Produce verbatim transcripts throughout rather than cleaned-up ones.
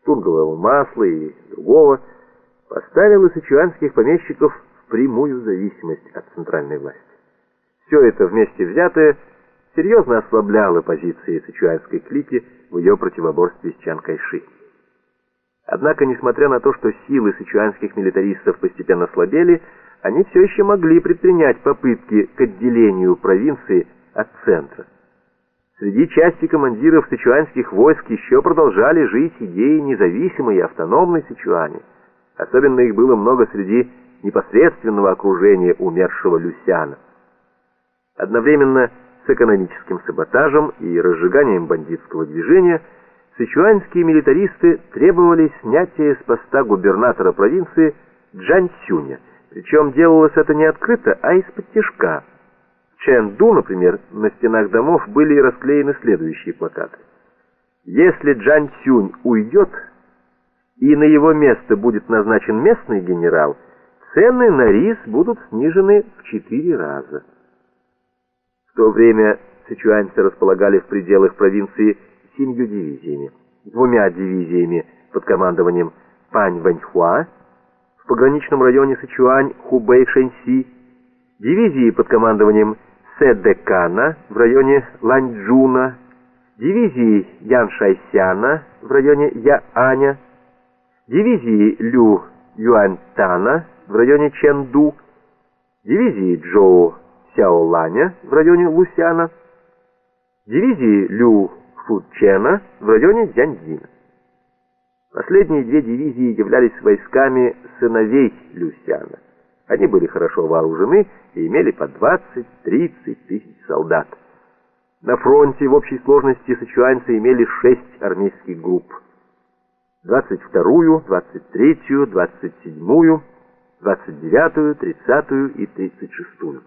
штунгового масла и другого, поставило сычуанских помещиков в прямую зависимость от центральной власти. Все это вместе взятое серьезно ослабляло позиции сычуанской клики в ее противоборстве с Чан Кайши. Однако, несмотря на то, что силы сычуанских милитаристов постепенно слабели, они все еще могли предпринять попытки к отделению провинции от центра. Среди части командиров сычуанских войск еще продолжали жить идеи независимой и автономной Сычуани. Особенно их было много среди непосредственного окружения умершего Люсяна. Одновременно с экономическим саботажем и разжиганием бандитского движения сычуанские милитаристы требовали снятия с поста губернатора провинции Джаньцюня, причем делалось это не открыто, а из-под тишка. В Чэнду, например, на стенах домов были расклеены следующие плакаты: «Если Джаньцюнь уйдет и на его место будет назначен местный генерал, цены на рис будут снижены в четыре раза». В то время сычуанцы располагали в пределах провинции семью дивизиями, двумя дивизиями под командованием Пань Вэньхуа в пограничном районе Сычуань Хубэй-Шэньси, дивизией под командованием Сэдэкана в районе Ланьчжуна, дивизией Ян Шайсяна в районе Яаня, дивизией Лю Юаньтана в районе Чэнду, дивизией Джоу Сяоланя в районе Лусяна, дивизией Лю Фучена в районе Дзяньцзина. Последние две дивизии являлись войсками сыновей Люсяна. Они были хорошо вооружены и имели по двадцать-тридцать тысяч солдат. На фронте в общей сложности сычуанцы имели шесть армейских групп: двадцать вторую, двадцать третью, двадцать седьмую, двадцать девятую, тридцатую и тридцать шестую.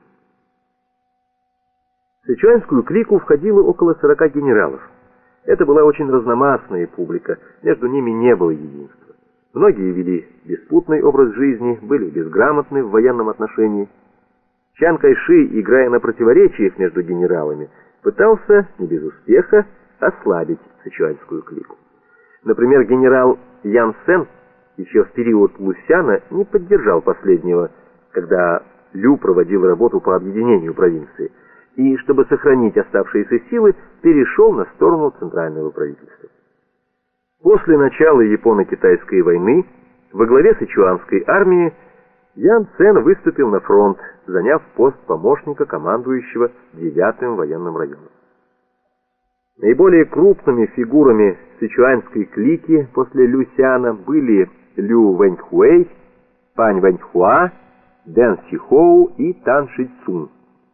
В сычуанскую клику входило около сорока генералов. Это была очень разномастная публика, между ними не было единства. Многие вели беспутный образ жизни, были безграмотны в военном отношении. Чан Кайши, играя на противоречиях между генералами, пытался, не без успеха, ослабить сычуанскую клику. Например, генерал Ян Сен еще в период Лусяна не поддержал последнего, когда Лю проводил работу по объединению провинции, и, чтобы сохранить оставшиеся силы, перешел на сторону центрального правительства. После начала Японо-Китайской войны во главе сычуанской армии Ян Цен выступил на фронт, заняв пост помощника командующего девятым военным районом. Наиболее крупными фигурами сычуанской клики после Люсяна были Лю Вэньхуэй, Пань Вэньхуа, Дэн Сихоу и Тан Шицун.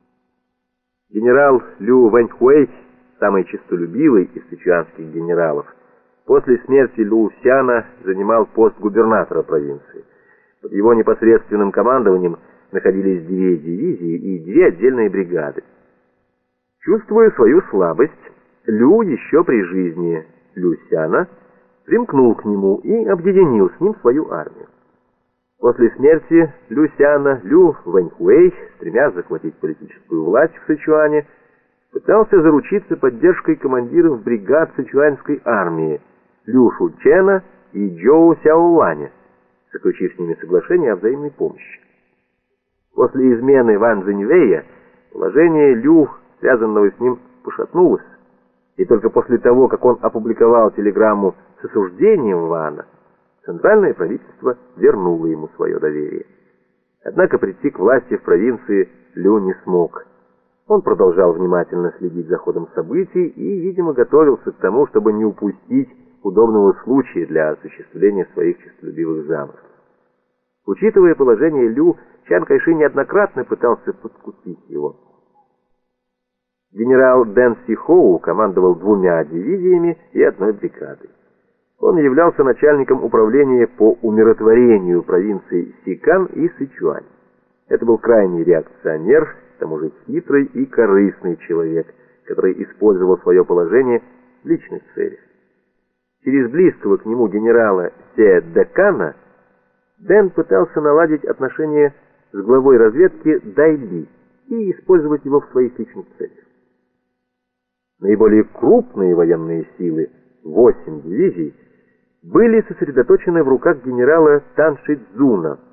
Генерал Лю Вэньхуэй, самый честолюбивый из сычуанских генералов, после смерти Люсяна занимал пост губернатора провинции. Под его непосредственным командованием находились две дивизии и две отдельные бригады. Чувствуя свою слабость, Лю еще при жизни Люсяна примкнул к нему и объединил с ним свою армию. После смерти Люсяна Лю Вэньхуэй, стремясь захватить политическую власть в Сычуане, пытался заручиться поддержкой командиров бригад сычуанской армии Лю Шучена и Джоу Сяоланя, заключив с ними соглашение о взаимной помощи. После измены Ван Цзиньвэя положение Лю, связанного с ним, пошатнулось, и только после того, как он опубликовал телеграмму с осуждением Вана, центральное правительство вернуло ему свое доверие. Однако прийти к власти в провинции Лю не смог. Он продолжал внимательно следить за ходом событий и, видимо, готовился к тому, чтобы не упустить удобного случая для осуществления своих честолюбивых замыслов. Учитывая положение Лю, Чан Кайши неоднократно пытался подкупить его. Генерал Дэн Сихоу командовал двумя дивизиями и одной бригадой. Он являлся начальником управления по умиротворению провинций Сикан и Сычуань. Это был крайний реакционер, к тому же хитрый и корыстный человек, который использовал свое положение в личных целях. Через близкого к нему генерала Сэдэкана Дэн пытался наладить отношения с главой разведки Дайли и использовать его в своих личных целях. Наиболее крупные военные силы, восемь дивизий, были сосредоточены в руках генерала Таншидзуна.